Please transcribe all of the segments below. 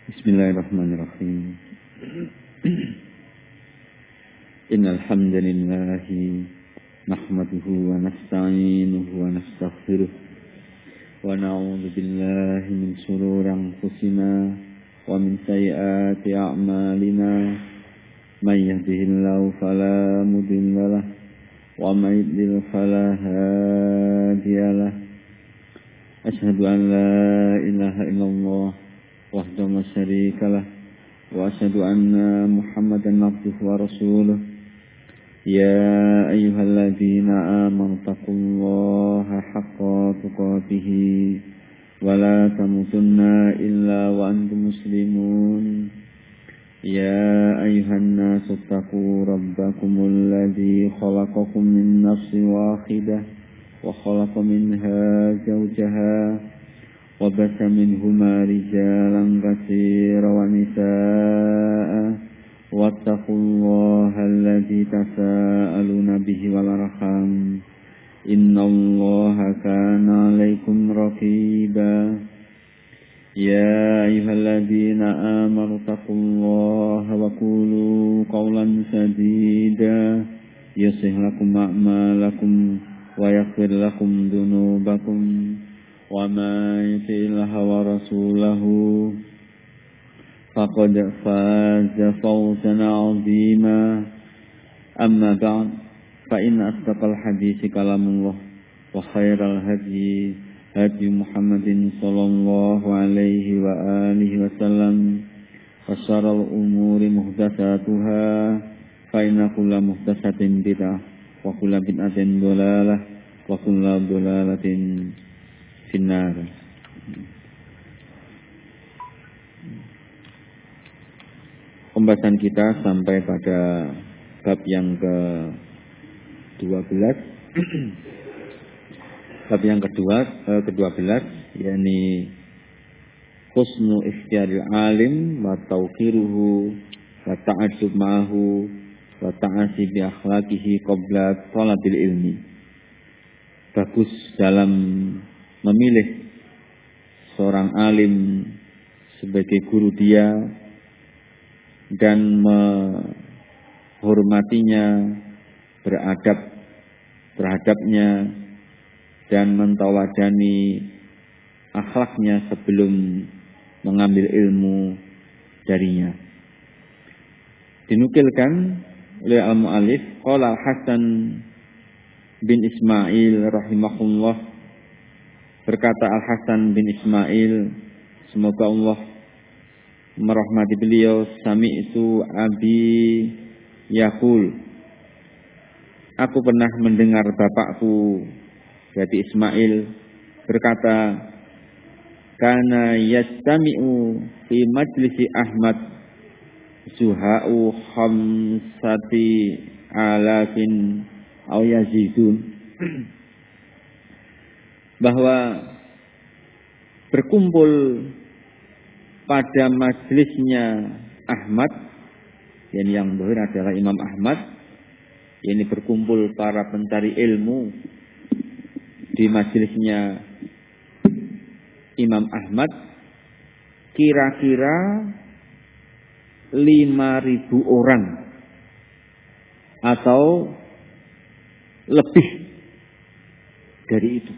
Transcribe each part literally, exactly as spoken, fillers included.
Bismillahirrahmanirrahim. Innal hamdalillah nahmaduhu wa nasta'inuhu wa nastaghfiruh wa na'udzu billahi min shururi anfusina wa min sayyiati a'malina. May yahdihillahu fala mudilla lahu wa may yudlil fala hadiya lahu. Asyhadu an la ilaha illallah wahdahu la syarika lah wa asyhadu anna Muhammadan abduhu wa rasuluh. Ya ayyuhalladzina amanu taqullaha haqqa tuqatih wa la tamutunna illa wa antum muslimun. Ya ayyuhan nasu taqu rabbakumul ladzi khalaqakum min nafsin wahidah wa khalaqa minha zawjaha وبث منهما رجالا كثيرا ونساء واتقوا الله الذي تساءلون به والأرحام إن الله كان عليكم رقيبا يا أيها الذين آمنوا اتقوا الله وقولوا قولا سديدا يصلح لكم أعمالكم ويغفر لكم ذنوبكم وَمَا يُطِعِ اللَّهَ وَرَسُولَهُ فَقَدْ فَازَ فَوْزًا عَظِيمًا. أَمَّا بَعْدُ فَإِنَّ أَصْدَقَ الْحَدِيثِ كَلَامُ اللَّهِ وَخَيْرَ الْهَدْيِ هَدْيُ مُحَمَّدٍ صَلَّى اللَّهُ عَلَيْهِ وَآلِهِ وَسَلَّمَ وَشَرَّ الْأُمُورِ مُحْدَثَاتُهَا فَإِنَّ كُلَّ مُحْدَثَةٍ بِدْعَةٌ وَكُلَّ بِدْعَةٍ ضَلَالَةٌ وَكُلَّ ضَلَالَةٍ finnar. Pembahasan kita sampai pada bab yang ke dua belas. Bab yang kedua eh, kedua belas, yakni husnu ikhtiyaril alim wa tawqiruhu wa ta'addub ma'ahu wa ta'asi bi akhlaqihi qabla talabil ilmi. Bagus dalam memilih seorang alim sebagai guru dia dan menghormatinya, beradab terhadapnya dan mentawadani akhlaknya sebelum mengambil ilmu darinya. Dinukilkan oleh al-mu'allif qala Hasan bin Ismail rahimahullah, berkata Al-Hasan bin Ismail, semoga Allah merahmati beliau, sami'tu abi yaqul, aku pernah mendengar bapakku, berarti Ismail, berkata, kana yastami'u fi majlisi Ahmad zuha'u khamsati alafin aw yazidun, bahwa berkumpul pada majelisnya Ahmad, yang yang zahir adalah Imam Ahmad, yakni berkumpul para pencari ilmu di majelisnya Imam Ahmad, kira-kira lima ribu orang atau lebih dari itu.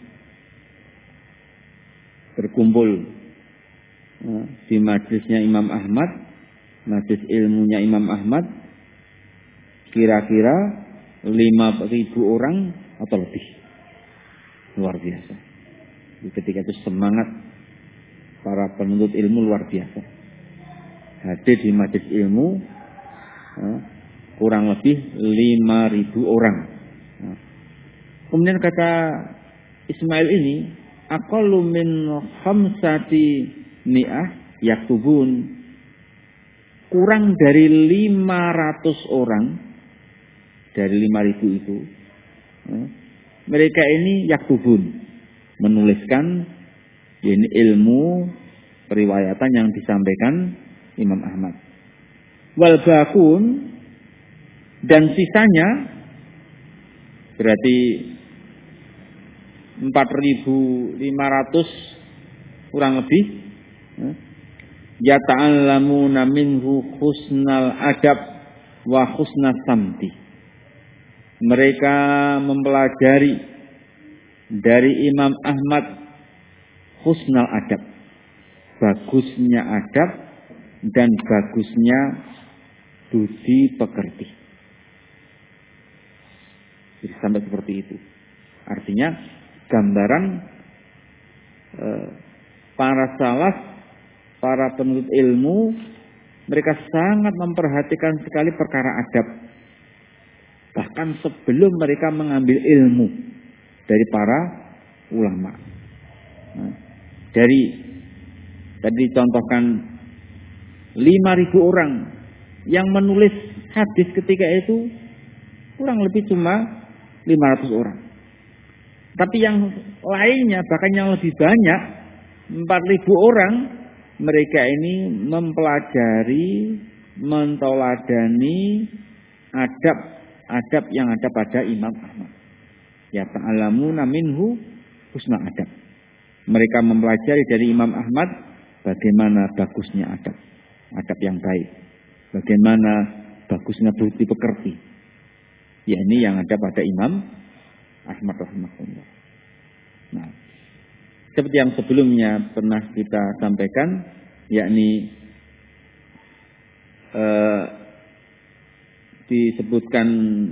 Berkumpul di majelisnya Imam Ahmad, majelis ilmunya Imam Ahmad, kira-kira lima ribu orang atau lebih. Luar biasa. Ketika itu semangat para penuntut ilmu luar biasa. Hadir di majelis ilmu kurang lebih lima ribu orang. Kemudian kata Ismail ini, aqallu min khamsati mi'ah yaktubun, kurang dari lima ratus orang dari lima ribu itu, mereka ini yaktubun, menuliskan ini ilmu periwayatan yang disampaikan Imam Ahmad. Wal bakun, dan sisanya berarti empat ribu lima ratus kurang lebih, yata'allamuna minhu husnal adab wa husnas samti. Mereka mempelajari dari Imam Ahmad husnal adab, bagusnya adab dan bagusnya budi pekerti. Jadi sampai seperti itu. Artinya gambaran eh, para salaf, para penuntut ilmu, mereka sangat memperhatikan sekali perkara adab. Bahkan sebelum mereka mengambil ilmu dari para ulama. Nah, dari tadi dicontohkan lima ribu orang yang menulis hadis ketika itu kurang lebih cuma lima ratus orang. Tapi yang lainnya bahkan yang lebih banyak empat ribu orang, mereka ini mempelajari, mentoladani adab-adab yang ada pada Imam Ahmad. Ya ta'alamuna minhu husna adab. Mereka mempelajari dari Imam Ahmad bagaimana bagusnya adab, adab yang baik. Bagaimana bagusnya budi pekerti. Ya ini yang ada pada Imam Ahmad rahimahullah. Nah, seperti yang sebelumnya pernah kita sampaikan, yakni eh, disebutkan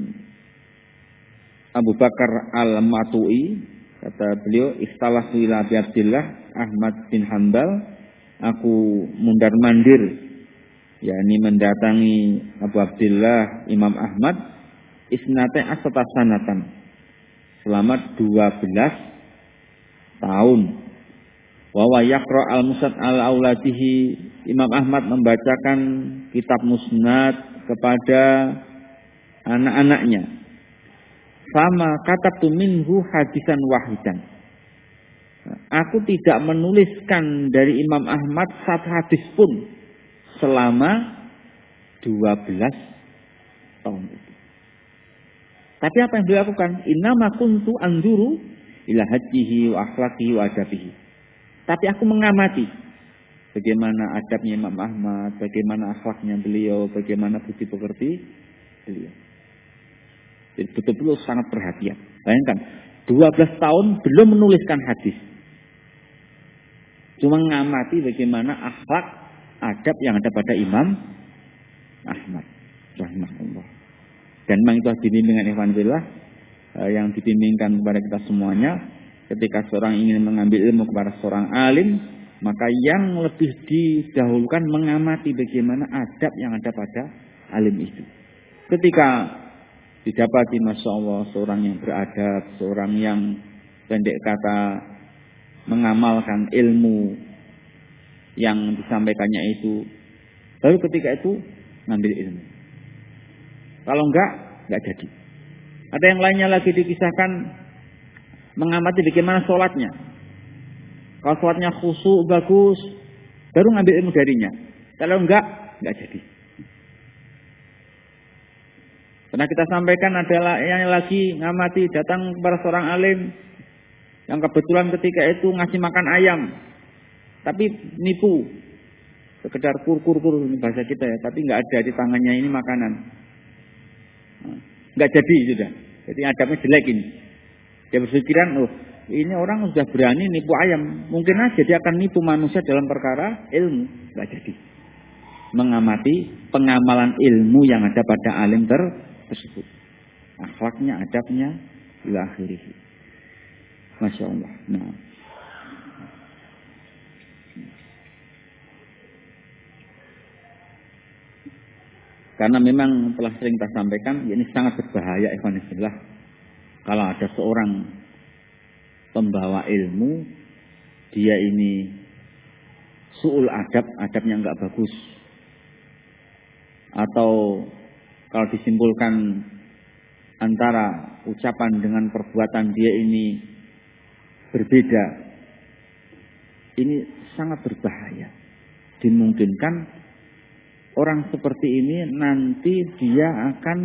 Abu Bakar Al-Matu'i, kata beliau, istalah ila Abi Abdillah Ahmad bin Hanbal, aku mundar mandir, yakni mendatangi Abu Abdillah Imam Ahmad, isnate asata sanatan, selama dua belas tahun. Wa wa yaqra al-musnad al-auladihi, Imam Ahmad membacakan kitab musnad kepada anak-anaknya. Sama katabtu minhu hadisan wahidan. Aku tidak menuliskan dari Imam Ahmad satu hadis pun selama dua belas tahun itu. Tapi apa yang beliau lakukan? Innama kuntu anzuru ila hajjihi wa akhlaqihi wa adabihi. Tapi aku mengamati bagaimana adabnya Imam Ahmad, bagaimana akhlaknya beliau, bagaimana budi pekerti beliau. Jadi betul-betul sangat perhatian. Bayangkan, dua belas tahun belum menuliskan hadis. Cuma mengamati bagaimana akhlak, adab yang ada pada Imam Ahmad rahimahullah. Dan memang itu dibimbingan ikhwan fillah yang dibimbingkan kepada kita semuanya. Ketika seorang ingin mengambil ilmu kepada seorang alim, maka yang lebih didahulukan mengamati bagaimana adab yang ada pada alim itu. Ketika didapati masya Allah seorang yang beradab, seorang yang pendek kata mengamalkan ilmu yang disampaikannya itu, baru ketika itu ngambil ilmu. Kalau enggak, enggak jadi. Ada yang lainnya lagi dikisahkan mengamati bagaimana sholatnya. Kalau sholatnya khusyuk bagus, baru ngambil ilmu darinya. Kalau enggak, enggak jadi. Pernah kita sampaikan adalah yang lagi ngamati datang kepada seorang alim yang kebetulan ketika itu ngasih makan ayam, tapi nipu, sekedar kur-kur-kur ini bahasa kita ya, tapi enggak ada di tangannya ini makanan. Enggak jadi sudah. Jadi adabnya jelek ini. Dia berpikiran, oh ini orang sudah berani nipu ayam, mungkin aja dia akan nipu manusia dalam perkara ilmu. Enggak jadi. Mengamati pengamalan ilmu yang ada pada alim tersebut, akhlaknya, adabnya, ila akhirih. Masya Allah. Nah, karena memang telah sering kita sampaikan, ini sangat berbahaya ikhwan fillah kalau ada seorang pembawa ilmu, dia ini su'ul adab, adabnya enggak bagus, atau kalau disimpulkan antara ucapan dengan perbuatan dia ini berbeda, ini sangat berbahaya. Dimungkinkan orang seperti ini nanti dia akan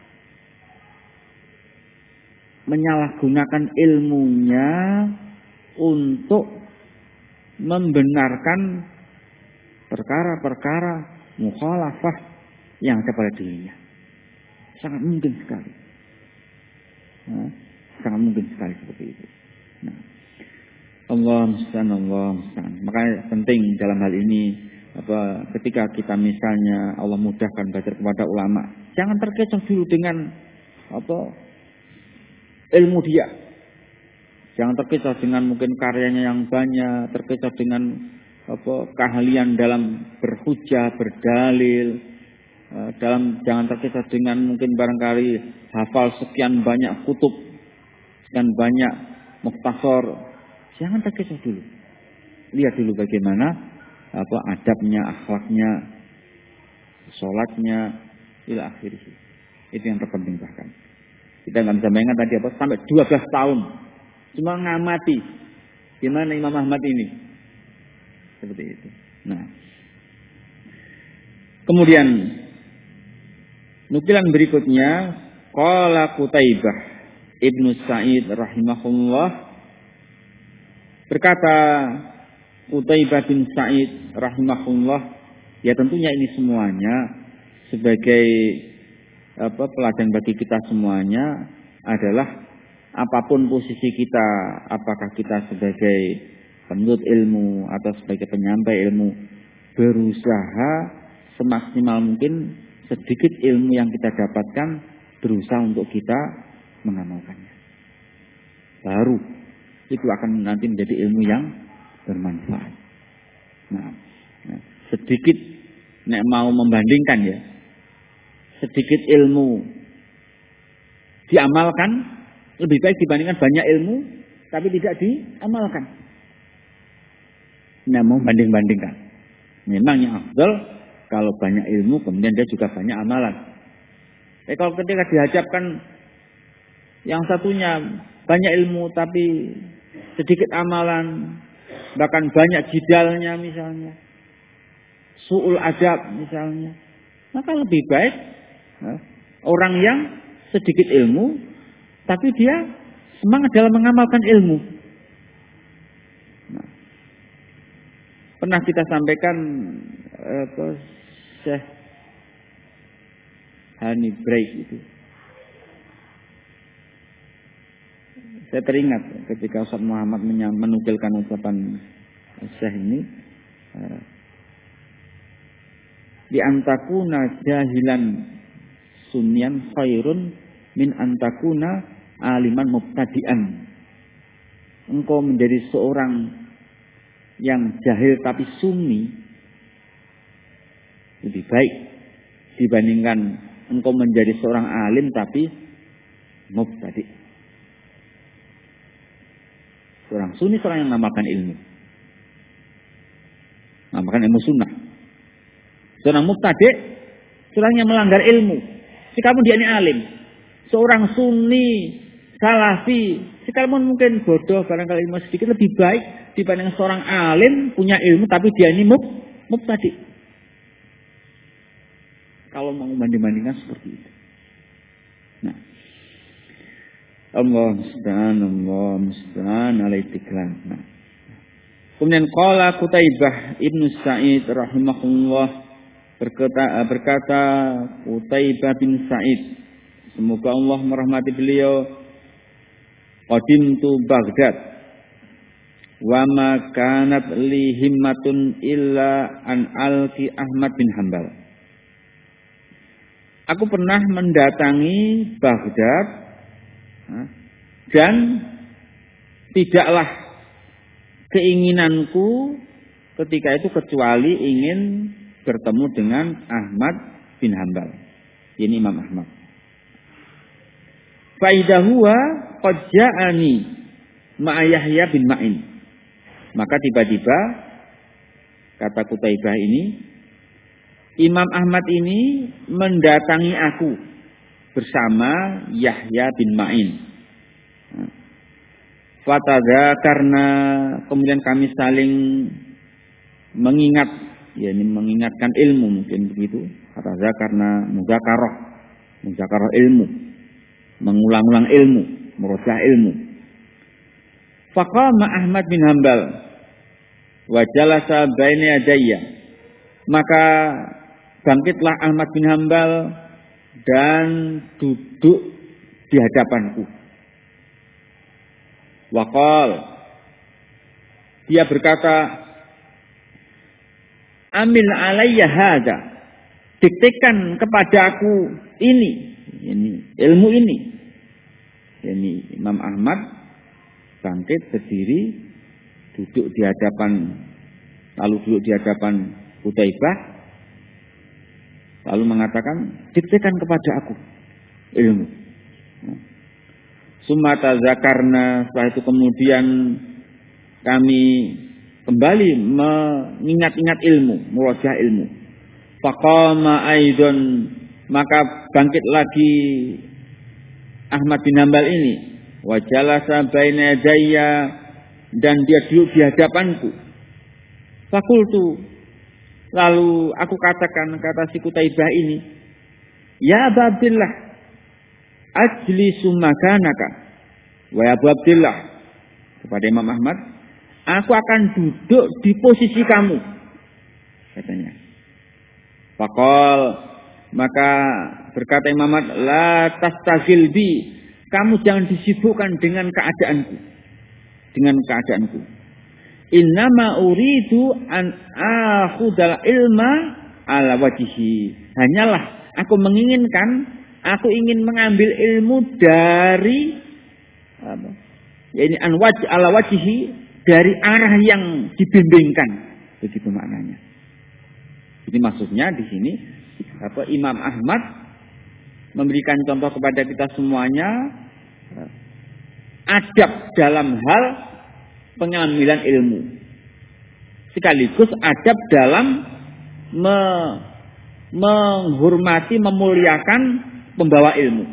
menyalahgunakan ilmunya untuk membenarkan perkara-perkara mukhalafah yang ada pada dirinya. Sangat mungkin sekali. Nah, sangat mungkin sekali seperti itu. Nah, Allah musta'an, Allah musta'an. Makanya penting dalam hal ini apa ketika kita misalnya Allah mudahkan belajar kepada ulama, jangan terkecoh dulu dengan apa ilmu dia. Jangan terkecoh dengan mungkin karyanya yang banyak, terkecoh dengan apa keahlian dalam berhujah, berdalil, dalam jangan terkecoh dengan mungkin barangkali hafal sekian banyak kutub, sekian banyak mukhtasar. Jangan terkecoh dulu. Lihat dulu bagaimana apa adabnya, akhlaknya, sholatnya, ila akhirih. Itu yang terpenting bahkan. Kita nggak bisa bayangkan tadi apa sampai dua belas tahun cuma ngamati gimana Imam Ahmad ini. Seperti itu. Nah, kemudian nukilan berikutnya, qala Qutaibah Ibnu Sa'id rahimahullah, berkata Qutaibah bin Sa'id rahimahullah, ya tentunya ini semuanya sebagai apa pelajaran bagi kita semuanya adalah apapun posisi kita, apakah kita sebagai penuntut ilmu atau sebagai penyampai ilmu, berusaha semaksimal mungkin sedikit ilmu yang kita dapatkan berusaha untuk kita mengamalkannya. Baru itu akan nanti menjadi ilmu yang bermanfaat. Nah, nah sedikit nek mau membandingkan ya, sedikit ilmu diamalkan lebih baik dibandingkan banyak ilmu tapi tidak diamalkan. Nah, mau banding-bandingkan. Memang yang afdal kalau banyak ilmu kemudian dia juga banyak amalan. Eh kalau ketika dihadapkan yang satunya banyak ilmu tapi sedikit amalan, bahkan banyak jidalnya misalnya, su'ul adab misalnya, maka lebih baik nah, orang yang sedikit ilmu tapi dia semangat dalam mengamalkan ilmu. Nah, pernah kita sampaikan apa Syekh Hani Break itu. Saya teringat ketika Ustaz Muhammad menukilkan ucapan Syekh ini, di antakuna jahilan sunnian khairun min antakuna aliman mubtadi'an. Engkau menjadi seorang yang jahil tapi sunni lebih baik dibandingkan engkau menjadi seorang alim tapi mubtadi'. Seorang sunni seorang yang mengamalkan ilmu, mengamalkan ilmu sunnah. Seorang mubtadi' seorang yang melanggar ilmu. Sekalipun dia ini alim, seorang sunni salafi, sekalipun mungkin bodoh barangkali ilmu sedikit, lebih baik dibanding seorang alim punya ilmu tapi dia ini mub mubtadi'. Kalau mau membanding-bandingkan seperti itu. Nah, Allah musta'an, Allah musta'an alaitiklan. Nah. Kemudian qala Qutaibah Ibnu Sa'id rahimahullah, berkata, berkata Qutaibah bin Sa'id, semoga Allah merahmati beliau, qadimtu Baghdad wa ma kanat li himmatun illa an alqi Ahmad bin Hanbal. Aku pernah mendatangi Baghdad dan tidaklah keinginanku ketika itu kecuali ingin bertemu dengan Ahmad bin Hanbal. Ini Imam Ahmad. Faidahuwa qad ja'ani ma'a Yahya bin Ma'in. Maka tiba-tiba kata Qutaibah ini, Imam Ahmad ini mendatangi aku bersama Yahya bin Ma'in. Fatadha karena kemudian kami saling mengingat, ya ini mengingatkan ilmu mungkin begitu. Fatadha karena mudzakarah, mudzakarah ilmu, mengulang-ulang ilmu, merojah ilmu. Faqama Ahmad bin Hanbal wa jalasa baina yadayya. Maka bangkitlah Ahmad bin Hambal dan duduk di hadapanku. Waqal, dia berkata, amil alayya hadza, diktekan kepada aku ini, ini ilmu ini. Ini Imam Ahmad bangkit berdiri, duduk di hadapan, lalu duduk di hadapan Qutaibah, lalu mengatakan, diktekan kepada aku ilmu. Sumata zakarna, setelah itu kemudian kami kembali mengingat-ingat ilmu, murajah ilmu. Faqama aidon, maka bangkit lagi Ahmad bin Hambal ini. Wa jalasa baina yadayya, dan dia duduk di hadapanku. Fakultu, lalu aku katakan, kata si Qutaibah ini, ya Aba Abdillah, ajlisu makanaka. Wa Abu Abdillah, kepada Imam Ahmad, aku akan duduk di posisi kamu, katanya. Faqal, maka berkata Imam Ahmad, la tastagil bi, kamu jangan disibukkan dengan keadaanku, dengan keadaanku. Innama uridu an akhudal ilma ala wajhi. Hanyalah aku menginginkan, aku ingin mengambil ilmu dari apa? Ya ini an wajh ala wajhi, dari arah yang dibimbingkan. Begitu maknanya. Jadi maksudnya di sini apa, Imam Ahmad memberikan contoh kepada kita semuanya adab dalam hal pengambilan ilmu, sekaligus adab dalam me, menghormati, memuliakan pembawa ilmu.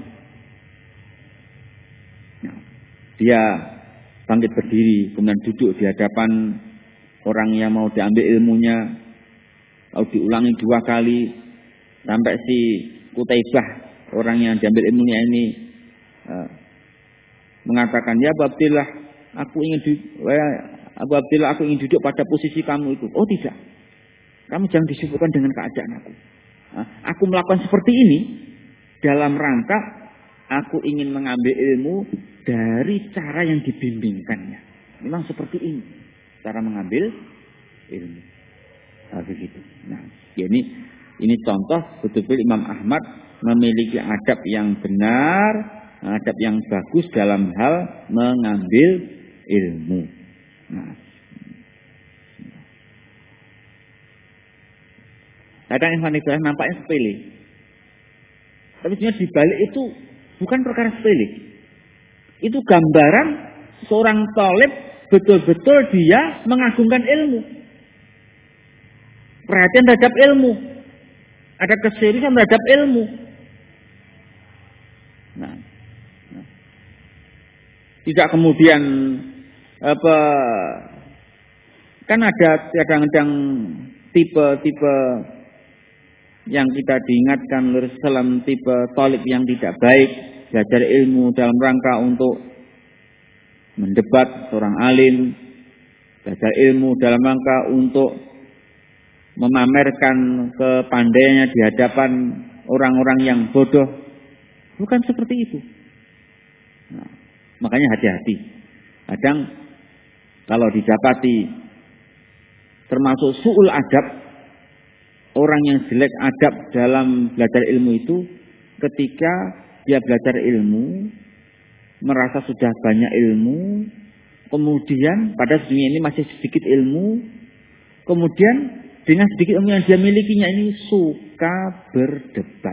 Nah, dia bangkit berdiri, kemudian duduk di hadapan orang yang mau diambil ilmunya, lalu diulangi dua kali sampai si Qutaibah, orang yang diambil ilmunya ini, uh, mengatakan, ya Abu Abdillah, aku ingin duduk, Abu Abdillah, aku ingin duduk pada posisi kamu itu. Oh tidak, kamu jangan disibukkan dengan keadaan aku. Uh, aku melakukan seperti ini dalam rangka aku ingin mengambil ilmu dari cara yang dibimbingkannya. Memang seperti ini cara mengambil ilmu. Nah, begitu. Nah, ini ini contoh betul-betul Imam Ahmad memiliki adab yang benar, adab yang bagus dalam hal mengambil ilmu. Nah, kadang Ikhwan Ibrahim nampaknya sepele, tapi sebenarnya di balik itu bukan perkara sepele. Itu gambaran seorang talib betul-betul dia mengagungkan ilmu. Perhatian terhadap ilmu, ada keseriusan terhadap ilmu. Nah, nah. Tidak kemudian apa, kan ada kadang-kadang tipe-tipe yang kita diingatkan oleh Rasulullah, tipe talib yang tidak baik, belajar ilmu dalam rangka untuk mendebat seorang alim, belajar ilmu dalam rangka untuk memamerkan kepandaiannya di hadapan orang-orang yang bodoh. Bukan seperti itu. Nah, makanya hati-hati. Kadang kalau didapati termasuk su'ul adab, orang yang jelek adab dalam belajar ilmu itu, ketika dia belajar ilmu, merasa sudah banyak ilmu, kemudian pada dunia ini masih sedikit ilmu, kemudian dengan sedikit ilmu yang dia milikinya ini suka berdebat.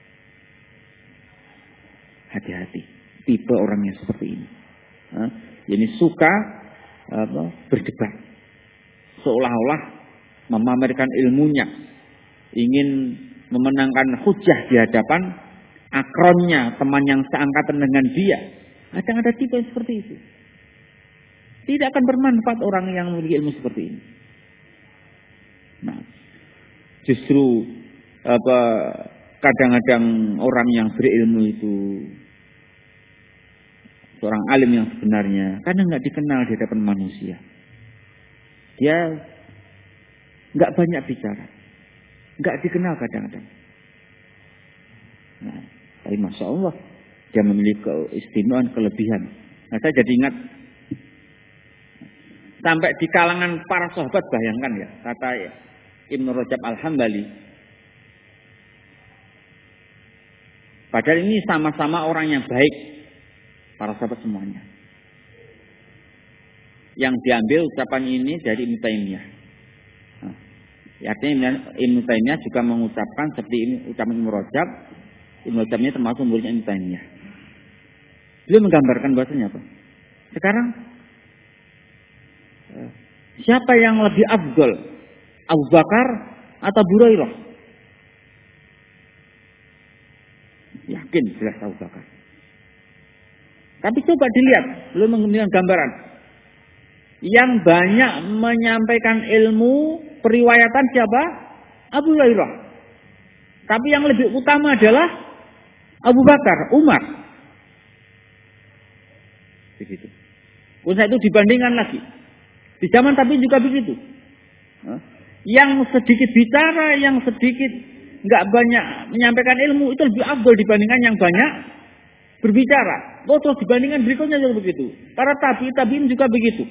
Hati-hati, tipe orangnya seperti ini. Nah, ini suka apa, berdebat, seolah-olah memamerkan ilmunya, ingin memenangkan hujah di hadapan akronnya, teman yang seangkatan dengan dia. Kadang ada tipe seperti itu. Tidak akan bermanfaat orang yang memiliki ilmu seperti ini. Nah, justru apa, kadang-kadang orang yang berilmu itu, seorang alim yang sebenarnya, kadang nggak dikenal di hadapan manusia. Dia nggak banyak bicara. Enggak dikenal kadang-kadang. Nah, tapi Masya Allah, dia memiliki keistimewaan, kelebihan. Nah, saya jadi ingat, sampai di kalangan para sahabat, bayangkan ya, kata Ibnu Rajab Al-Hambali, padahal ini sama-sama orang yang baik, para sahabat semuanya. Yang diambil ucapan ini dari Ibnu Taimiyah. Nah, artinya Ibnu Taimiyah juga mengucapkan seperti ini, ucapan Ibnu Rajab. Ibnu Rajab ini termasuk muridnya Ibnu Taimiyah. Beliau menggambarkan bahasanya apa? Sekarang siapa yang lebih afdal? Abu Bakar atau Abu Hurairah? Yakin jelas Abu Bakar. Tapi coba dilihat, beliau memberikan gambaran. Yang banyak menyampaikan ilmu periwayatan siapa? Abu Hurairah. Tapi yang lebih utama adalah Abu Bakar, Umar. Begitu. Usai itu dibandingkan lagi. Di zaman tapi juga begitu. Yang sedikit bicara, yang sedikit nggak banyak menyampaikan ilmu itu lebih afdal dibandingkan yang banyak berbicara. Oh, terus dibandingkan berikutnya juga begitu. Para tabi tabiin juga begitu.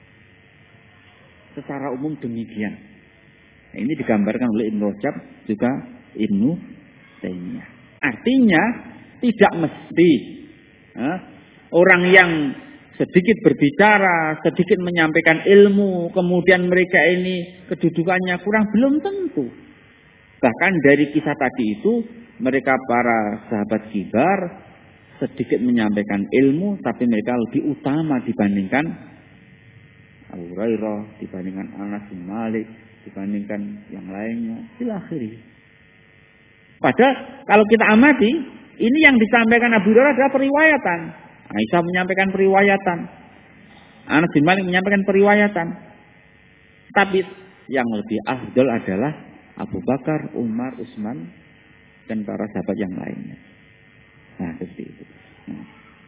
Secara umum demikian. Nah, ini digambarkan oleh Ibnu Rajab juga Ibnu Taimiyah. Artinya tidak mesti eh, orang yang sedikit berbicara, sedikit menyampaikan ilmu, kemudian mereka ini kedudukannya kurang, belum tentu. Bahkan dari kisah tadi itu, mereka para sahabat kibar sedikit menyampaikan ilmu, tapi mereka lebih utama dibandingkan Abu Hurairah, dibandingkan Anas bin Malik, dibandingkan yang lainnya. Ilakhiri. Padahal kalau kita amati, ini yang disampaikan Abu Hurairah adalah periwayatan. Aisyah menyampaikan periwayatan. Anas bin Malik menyampaikan periwayatan. Tapi yang lebih afdal adalah Abu Bakar, Umar, Utsman, dan para sahabat yang lainnya. Nah, seperti itu. Nah.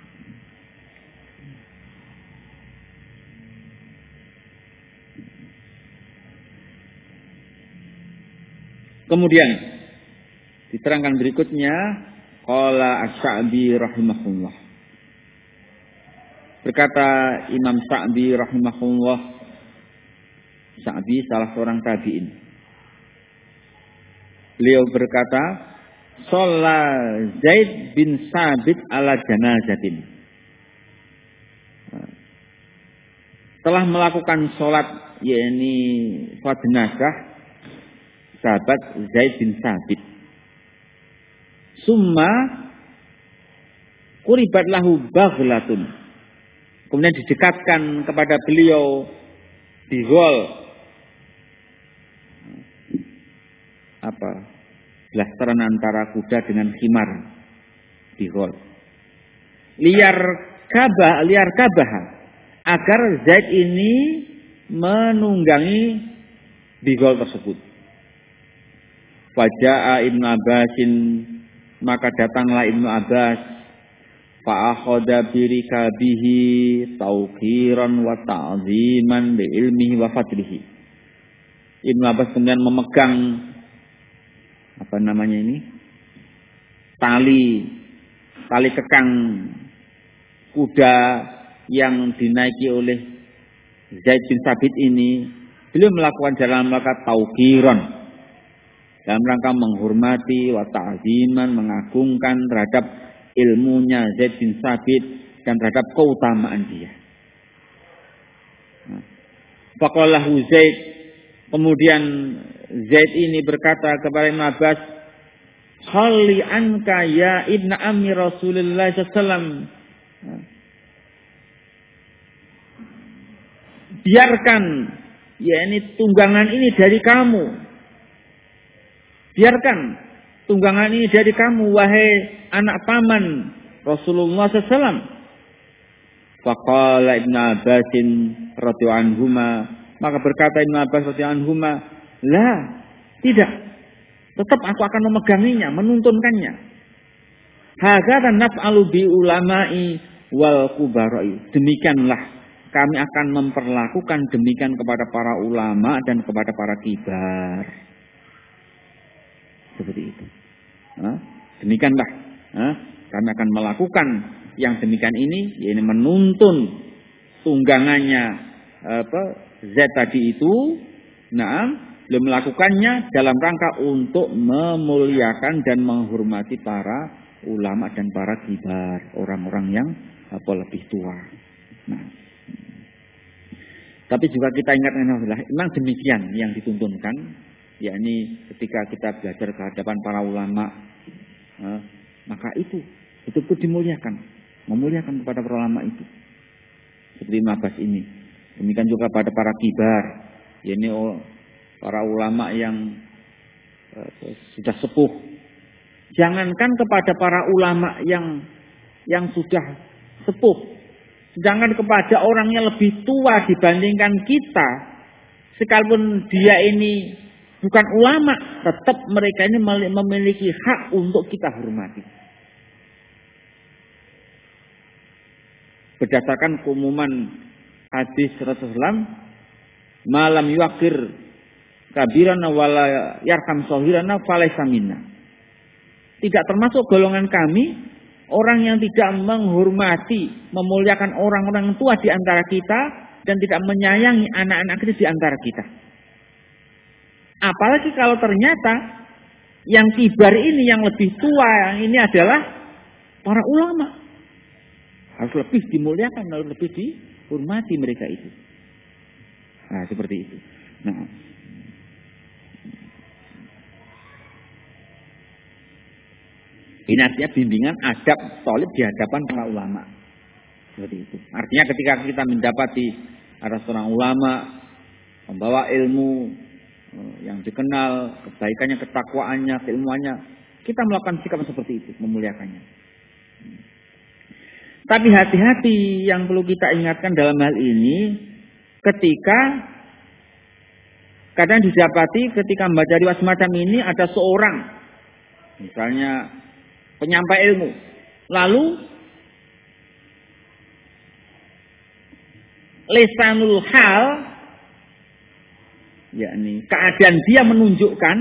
Kemudian diterangkan berikutnya, qala Asy-Sya'bi rahimahullah. Berkata Imam Sya'bi rahimahullah, Sya'bi salah seorang tabi'in. Beliau berkata, "Shalla Zaid bin Sabit ala janazatin." Telah melakukan sholat, yakni sholat jenazah sahabat Zaid bin Sabit. Summa quribat lahu baghlatun. Kemudian didekatkan kepada beliau di hall apa blasteran antara kuda dengan khimar di hall. Liar kabah, liar kabah agar Zaid ini menunggangi di hall tersebut. Faja'a Ibnu Abbasin, maka datanglah Ibnu Abbas, fa'akhoda birikabihi tauqiran wa ta'ziman bi ilmihi wa fadlihi. Ibnu Abbas kemudian memegang apa namanya ini? Tali tali kekang kuda yang dinaiki oleh Zaid bin Sabit ini. Beliau melakukan dalam rangka tauqiran, dalam rangka menghormati, wa ta'ziman, mengagungkan terhadap ilmunya Zaid bin Sabit dan terhadap keutamaan dia. Faqalahu Zaid, kemudian Zaid ini berkata kepada Ibnu Abbas, "Khalli anka ya ibna ammi Rasulullah sallallahu alaihi wasallam." Biarkan ya ini tunggangan ini dari kamu. Biarkan tunggangan ini dari kamu, wahai anak paman Rasulullah sallallahu alaihi wasallam. Faqala Ibnu Abbasin radhiyallahu anhuma, maka berkata Ibnu Abbas radhiyallahu anhuma, "La, tidak. Tetap aku akan memeganginya, menuntunkannya. Hakadha naf'alu bi ulama'i wal kubara'i." Demikianlah kami akan memperlakukan demikian kepada para ulama dan kepada para kibar. seperti itu. Nah, demikianlah nah, kami akan melakukan yang demikian ini, yaitu menuntun tunggangannya apa, Z tadi itu. Nah, belum melakukannya dalam rangka untuk memuliakan dan menghormati para ulama dan para kibar, orang-orang yang apa lebih tua. Nah, tapi juga kita ingat, memang demikian yang dituntunkan, yakni ketika kita belajar ke hadapan para ulama, eh, maka itu betul-betul dimuliakan, memuliakan kepada para ulama itu. Seperti Mabas ini. Demikian juga pada para kibar, yakni para ulama yang eh, sudah sepuh. Jangankan kepada para ulama yang yang sudah sepuh, sedangkan kepada orang yang lebih tua dibandingkan kita, sekalipun dia ini bukan ulama, tetap mereka ini memiliki hak untuk kita hormati. Berdasarkan keumuman hadis Rasulullah, malam yuakir kabirana wala yarham sohirana falaysa minna. Tidak termasuk golongan kami orang yang tidak menghormati, memuliakan orang-orang tua di antara kita dan tidak menyayangi anak-anak kecil di antara kita. Apalagi kalau ternyata yang kibar ini, yang lebih tua, yang ini adalah para ulama. Harus lebih dimuliakan, harus lebih dihormati mereka itu. Nah, seperti itu. Nah, ini artinya bimbingan adab thalib di hadapan para ulama. Seperti itu. Artinya ketika kita mendapati ada seorang ulama membawa ilmu yang dikenal, kebaikannya, ketakwaannya, keilmuannya, kita melakukan sikap seperti itu, memuliakannya. Tapi hati-hati yang perlu kita ingatkan dalam hal ini, ketika kadang didapati ketika membaca riwayat semacam ini ada seorang, misalnya penyampai ilmu, lalu lisanul hal, yakni keadaan dia menunjukkan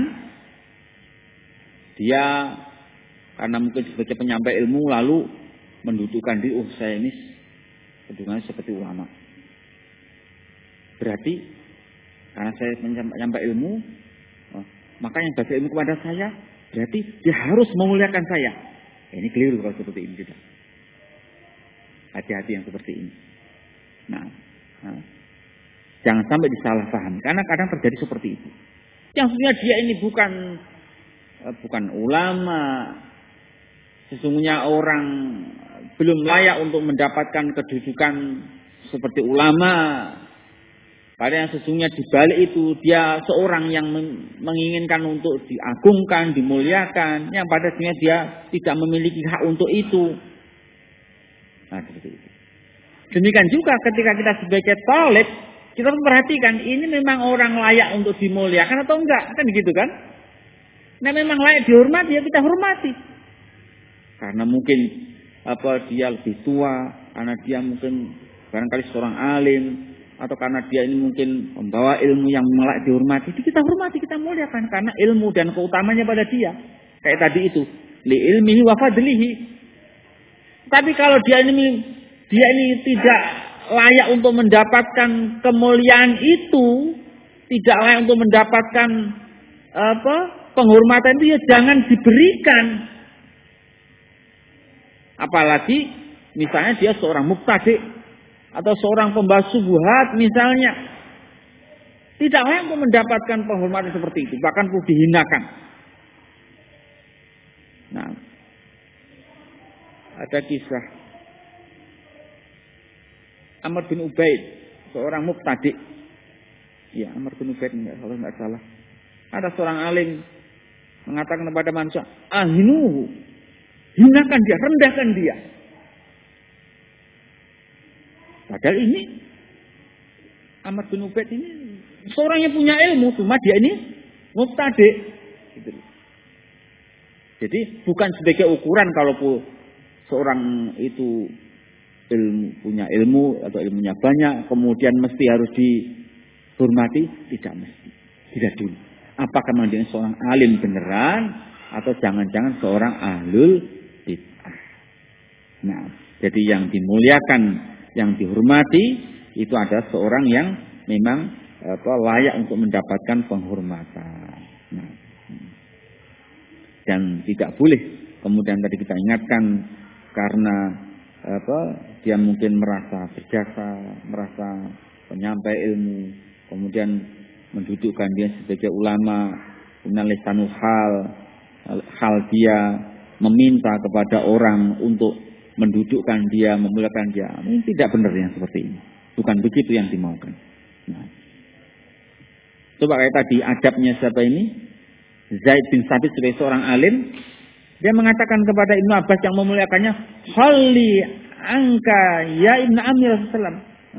dia karena mungkin sebagai penyampai ilmu lalu mendudukkan diri, oh saya ini kedudukannya seperti ulama. Berarti karena saya penyampai ilmu, oh, maka yang bagi ilmu kepada saya berarti dia harus memuliakan saya. Ini keliru kalau seperti ini tidak. Hati-hati yang seperti ini. Nah, nah, jangan sampai disalahpahami karena kadang terjadi seperti itu. Yang sebenarnya dia ini bukan bukan ulama, sesungguhnya orang belum layak untuk mendapatkan kedudukan seperti ulama. Padahal yang sesungguhnya di balik itu dia seorang yang menginginkan untuk diagungkan, dimuliakan, yang pada sebenarnya dia tidak memiliki hak untuk itu. Nah, seperti itu. Demikian juga ketika kita sebagai thalib, kita memperhatikan ini memang orang layak untuk dimuliakan atau enggak, kan gitu kan? Nah, memang layak dihormati ya kita hormati. Karena mungkin apa dia lebih tua, karena dia mungkin barangkali seorang alim, atau karena dia ini mungkin membawa ilmu yang layak dihormati, itu kita hormati, kita muliakan karena ilmu dan keutamanya pada dia. Kayak tadi itu, li ilmihi wa fadlihi. Tapi kalau dia ini dia ini tidak layak untuk mendapatkan kemuliaan itu, tidak layak untuk mendapatkan apa penghormatan itu, ya jangan diberikan. Apalagi misalnya dia seorang mubtadi' atau seorang pembahas subuhat misalnya, tidak layak untuk mendapatkan penghormatan seperti itu, bahkan perlu dihinakan. Nah, ada kisah Amr bin Ubaid, seorang mubtadi'. Ya, Amr bin Ubaid enggak salah enggak salah. Ada seorang alim mengatakan kepada manusia, "Ahinuhu." Hinakan dia, rendahkan dia. Padahal ini Amr bin Ubaid ini seorang yang punya ilmu, cuma dia ini mubtadi'. Gitu. Jadi bukan sebagai ukuran kalau seorang itu ilmu, punya ilmu atau ilmunya banyak, kemudian mesti harus dihormati, tidak mesti. Tidak dulu. Apakah memang dia seorang alim beneran, atau jangan-jangan seorang ahlul bid'ah. Nah, jadi yang dimuliakan, yang dihormati itu adalah seorang yang memang apa, layak untuk mendapatkan penghormatan. Nah, dan tidak boleh kemudian tadi kita ingatkan karena apa, dia mungkin merasa berjasa, merasa penyampai ilmu, kemudian mendudukkan dia sebagai ulama, kemudian lisanul hal, hal dia meminta kepada orang untuk mendudukkan dia, memuliakan dia. Ini tidak benar yang seperti ini. Bukan begitu yang dimaukan. Nah, coba kayak tadi adabnya siapa ini? Zaid bin Sabit sebagai seorang alim, dia mengatakan kepada Ibnu Abbas yang memuliakannya, "Khalli angka ya Ibnu Amir sallam."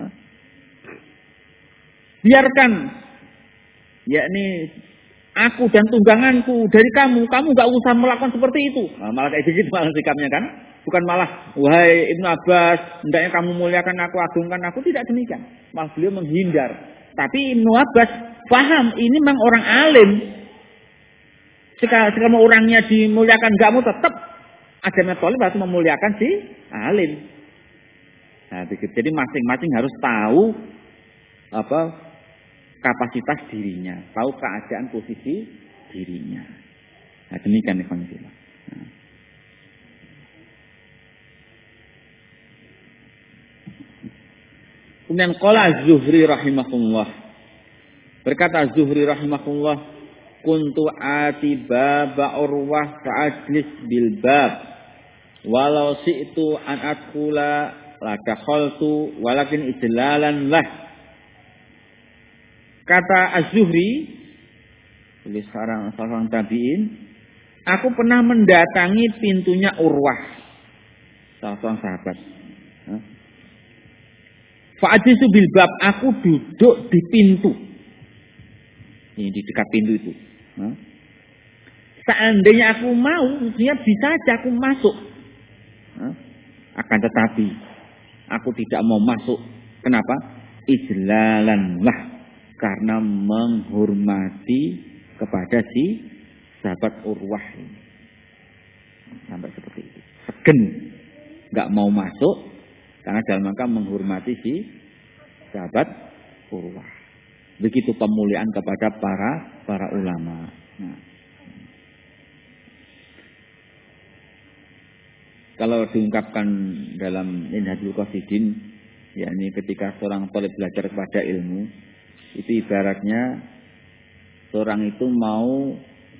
Biarkan yakni aku dan tungganganku dari kamu, kamu gak usah melakukan seperti itu. Nah, malah kayak gitu malah sikapnya kan. Bukan malah, wahai Ibnu Abbas, hendaknya kamu muliakan aku, agungkan aku. Tidak demikian. Malah beliau menghindar. Tapi Ibnu Abbas paham, ini memang orang alim. Jika, jika mau orangnya dimuliakan, gak mau tetap ada metode harus memuliakan si alim. Nah, jadi masing-masing harus tahu apa kapasitas dirinya, tahu keadaan posisi dirinya. Nah, demikian ikhwan fillah. Nah. Kemudian qala Zuhri rahimahullah. Berkata Zuhri rahimahullah, kuntu ati baba Urwah ka'ajlis bil bab. Walau si'tu an adkhula la dakhaltu walakin idlalan lah. Kata Az-Zuhri, tulis seorang seorang tabi'in, aku pernah mendatangi pintunya Urwah, salah seorang sahabat. Fa'ajlisu bil bab, aku duduk di pintu. Ini di dekat pintu itu. Seandainya aku mau, mestinya bisa aja aku masuk. Akan tetapi aku tidak mau masuk. Kenapa? Ijlalan lah. Karena menghormati kepada si sahabat Urwah ini. Sampai seperti itu. Segen. Gak mau masuk. Karena dalam rangka menghormati si sahabat Urwah. Begitu pemuliaan kepada para para ulama. Nah. Kalau diungkapkan dalam Minhajul Qasidin, yakni ketika seorang thalib belajar kepada ilmu, itu ibaratnya seorang itu mau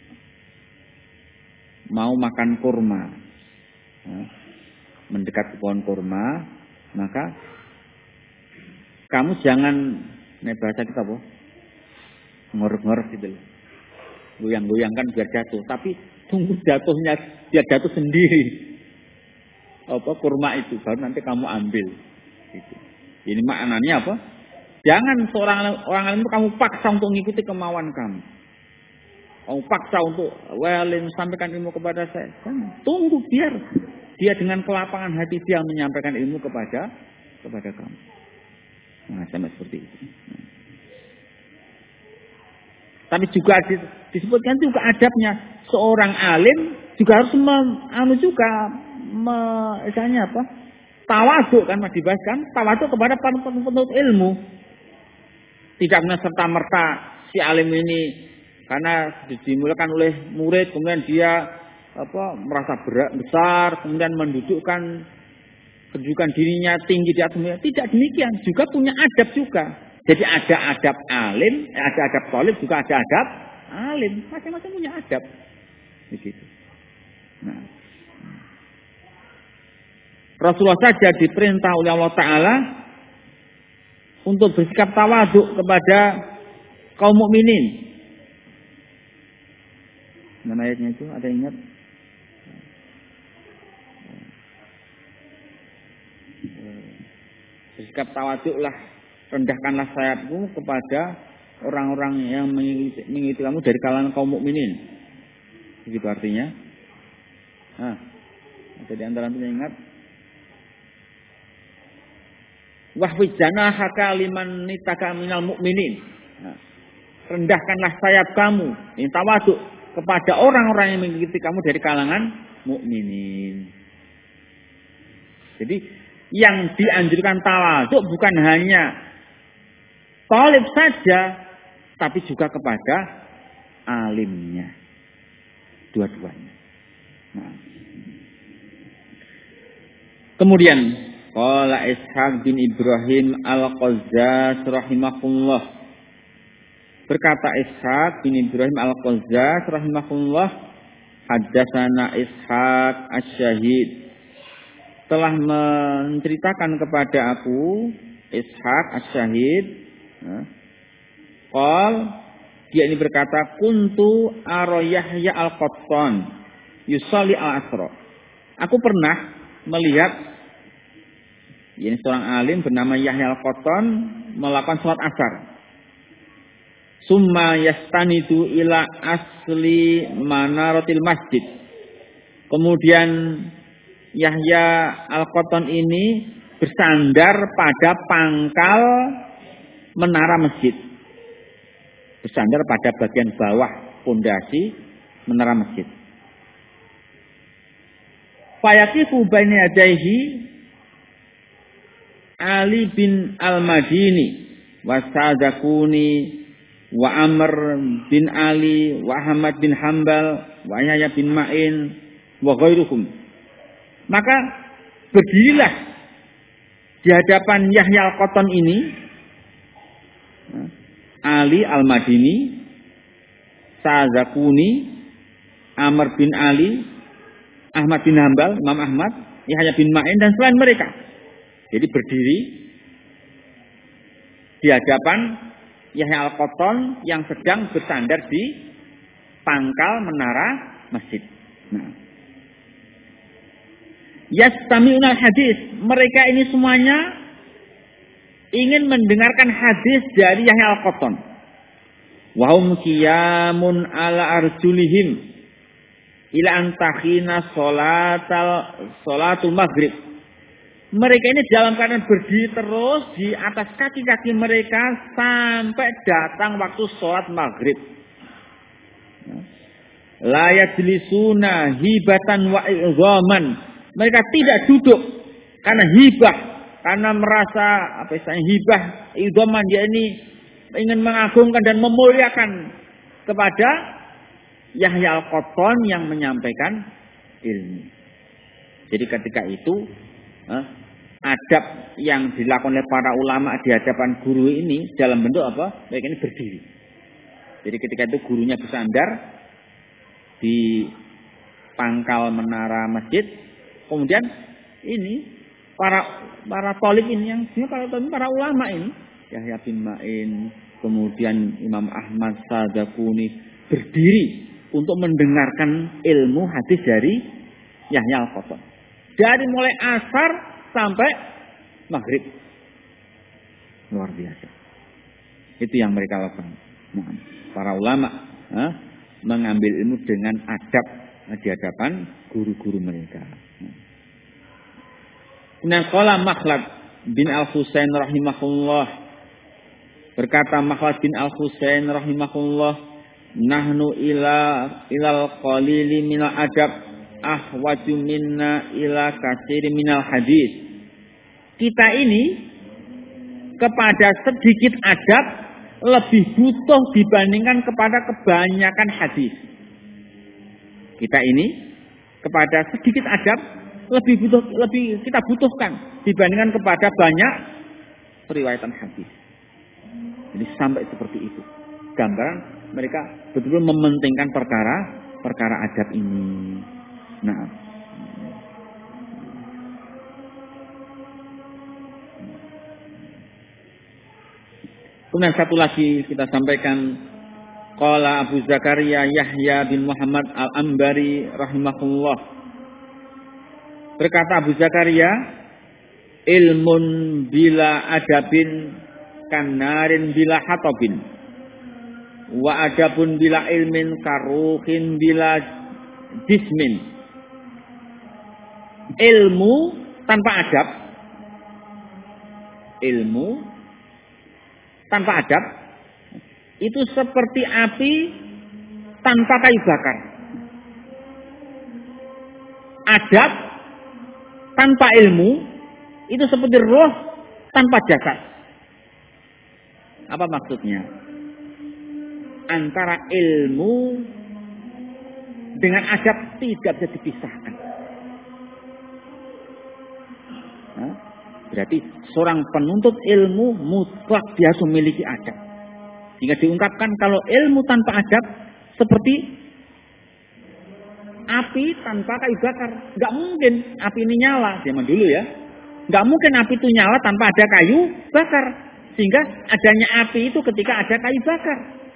mau makan kurma, nah, mendekat ke pohon kurma, maka kamu jangan, nek bahasa kita apa? Ngorok-ngorok gitu loh. Goyang-goyangkan biar jatuh, tapi tunggu jatuhnya, biar jatuh sendiri. Apa kurma itu baru nanti kamu ambil. Gitu. Ini maknanya apa? Jangan seorang orang alim itu kamu paksa untuk mengikuti kemauan kamu. Kamu paksa untuk welin sampaikan ilmu kepada saya. Jangan. Tunggu biar dia dengan kelapangan hati dia menyampaikan ilmu kepada kepada kamu. Nah, sama seperti itu. Nah. Tapi juga disebutkan juga adabnya seorang alim juga harus anu juga misalnya apa? Tawaduk kan masih dibahas kan? Tawaduk kepada penuntut ilmu. Tidak benar serta merta si alim ini karena dimulakan oleh murid kemudian dia apa merasa berat besar kemudian mendudukkan kedudukan dirinya tinggi di atas. Tidak demikian, juga punya adab juga. Jadi ada adab alim, ada adab thalib, juga ada adab alim. Masing-masing punya adab. Begitu. Nah. Rasulullah saja diperintah oleh Allah Ta'ala untuk bersikap tawaduk kepada kaum mukminin. Mana ayatnya itu? Ada yang ingat? Bersikap tawaduklah, rendahkanlah sayapmu kepada orang-orang yang mengikuti, mengikuti kamu dari kalangan kaum mukminin. Begitu artinya. Nah, ada di antara yang ingat? Wahwi janahaka liman nitaka minal mu'minin. Nah, rendahkanlah sayap kamu. Ini tawaduk kepada orang-orang yang mengikuti kamu dari kalangan mukminin. Jadi yang dianjurkan tawadhu bukan hanya talib saja, tapi juga kepada alimnya. Dua-duanya. Nah. Kemudian qala Ishaq bin Ibrahim Al-Qazzaz rahimahullah. Berkata Ishaq bin Ibrahim Al-Qazzaz rahimahullah, haddatsana Ishaq Asy-Syahid, telah menceritakan kepada aku Ishaq Asy-Syahid, qal, dia ini berkata, kuntu ara Yahya Al-Qattan yusalli al-asra. Aku pernah melihat ini seorang alim bernama Yahya Al-Qattan melakukan salat asar. Summa yastanidu ila asli manaratil masjid. Kemudian Yahya Al-Qattan ini bersandar pada pangkal menara masjid. Bersandar pada bagian bawah pondasi menara masjid. Fayaqifu baina yadayhi Ali bin Al-Madini wa Sadakuni wa Amr bin Ali wa Ahmad bin Hambal wa Yahya bin Ma'in wa ghairuhum. Maka berdirilah di hadapan Yahya Al-Qattan ini Ali Al-Madini, Sadakuni, Amr bin Ali, Ahmad bin Hambal, Imam Ahmad, Yahya bin Ma'in dan selain mereka. Jadi berdiri di hadapan Yahya Al-Qattan yang sedang bersandar di pangkal menara masjid. Nah, yastami'una hadis. Mereka ini semuanya ingin mendengarkan hadis dari Yahya Al-Qattan. Wa hum qiyamun ala arjulihim ila antakhina salatal salatul maghrib. Mereka ini dalam keadaan berdiri terus di atas kaki-kaki mereka sampai datang waktu sholat maghrib. La yajlisuna hibatan wa idhaman. Mereka tidak duduk karena hibah, karena merasa apa istilahnya hibah, idhaman, dia ini ingin mengagungkan dan memuliakan kepada Yahya Al-Qattan yang menyampaikan ilmu. Jadi ketika itu eh, adab yang dilakukan oleh para ulama di hadapan guru ini dalam bentuk apa? Mereka ini berdiri. Jadi ketika itu gurunya bersandar di pangkal menara masjid, kemudian ini para para talib ini yang para para ulama ini, Yahya bin Ma'in, kemudian Imam Ahmad Sadakuni berdiri untuk mendengarkan ilmu hadis dari Yahya Al-Qattan. Dari mulai asar sampai maghrib. Luar biasa. Itu yang mereka lakukan. Nah, para ulama eh, mengambil ilmu dengan adab di hadapan guru-guru mereka. Nah, qala Makhlad bin Al-Husain rahimahullah, berkata Makhlad bin Al-Husain rahimahullah, nahnu ila ilal qalili minal adab ahwaju minna ila katsiri minal hadis. Kita ini kepada sedikit adab lebih butuh dibandingkan kepada kebanyakan hadis. Kita ini kepada sedikit adab lebih butuh lebih kita butuhkan dibandingkan kepada banyak periwayatan hadis. Jadi sampai seperti itu. Gambaran mereka betul-betul mementingkan perkara perkara adab ini. Nah, kemudian satu lagi kita sampaikan, qala Abu Zakaria Yahya bin Muhammad Al-Ambari rahimahullah. Berkata Abu Zakaria, ilmun bila adabin kanarin bila hatobin, wa adabun bila ilmin karuhin bila jismin. Ilmu tanpa adab, ilmu tanpa adab itu seperti api tanpa kayu bakar. Adab tanpa ilmu itu seperti roh tanpa jasad. Apa maksudnya? Antara ilmu dengan adab tidak bisa dipisahkan. Nah, berarti seorang penuntut ilmu mutlak dia harus memiliki adab. Jika diungkapkan kalau ilmu tanpa adab seperti api tanpa kayu bakar. Nggak mungkin api ini nyala zaman dulu ya. Nggak mungkin api itu nyala tanpa ada kayu bakar. Sehingga adanya api itu ketika ada kayu bakar.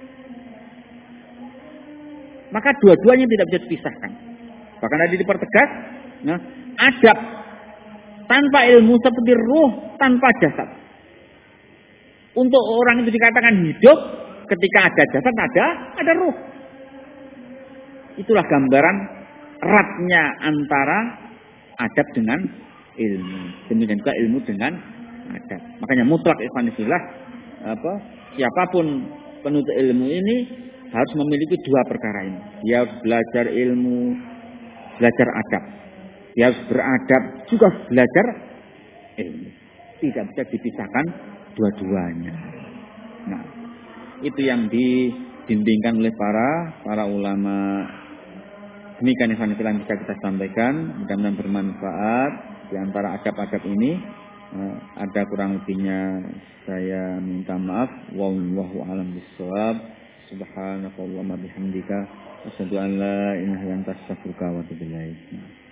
Maka dua-duanya tidak bisa dipisahkan. Bahkan tadi dipertegas, nah, adab tanpa ilmu seperti ruh tanpa jasad. Untuk orang itu dikatakan hidup, ketika ada jasad ada ada ruh. Itulah gambaran eratnya antara adab dengan ilmu. Demikian juga ilmu dengan adab. Makanya mutlak ikhwanifillah, apa siapapun penuntut ilmu ini harus memiliki dua perkara ini. Dia harus belajar ilmu, belajar adab. Dia harus beradab, juga belajar ilmu. Tidak bisa dipisahkan dua-duanya. Nah, itu yang dibimbingkan oleh para para ulama. Demikian yang bisa kita sampaikan. Mudah-mudahan bermanfaat. Di antara adab-adab ini ada kurang lebihnya saya minta maaf. Wallahu a'lam bishawab. Subhanakallahumma bihamdika asyhadu an la ilaha illa anta astaghfiruka wa atubu ilaik.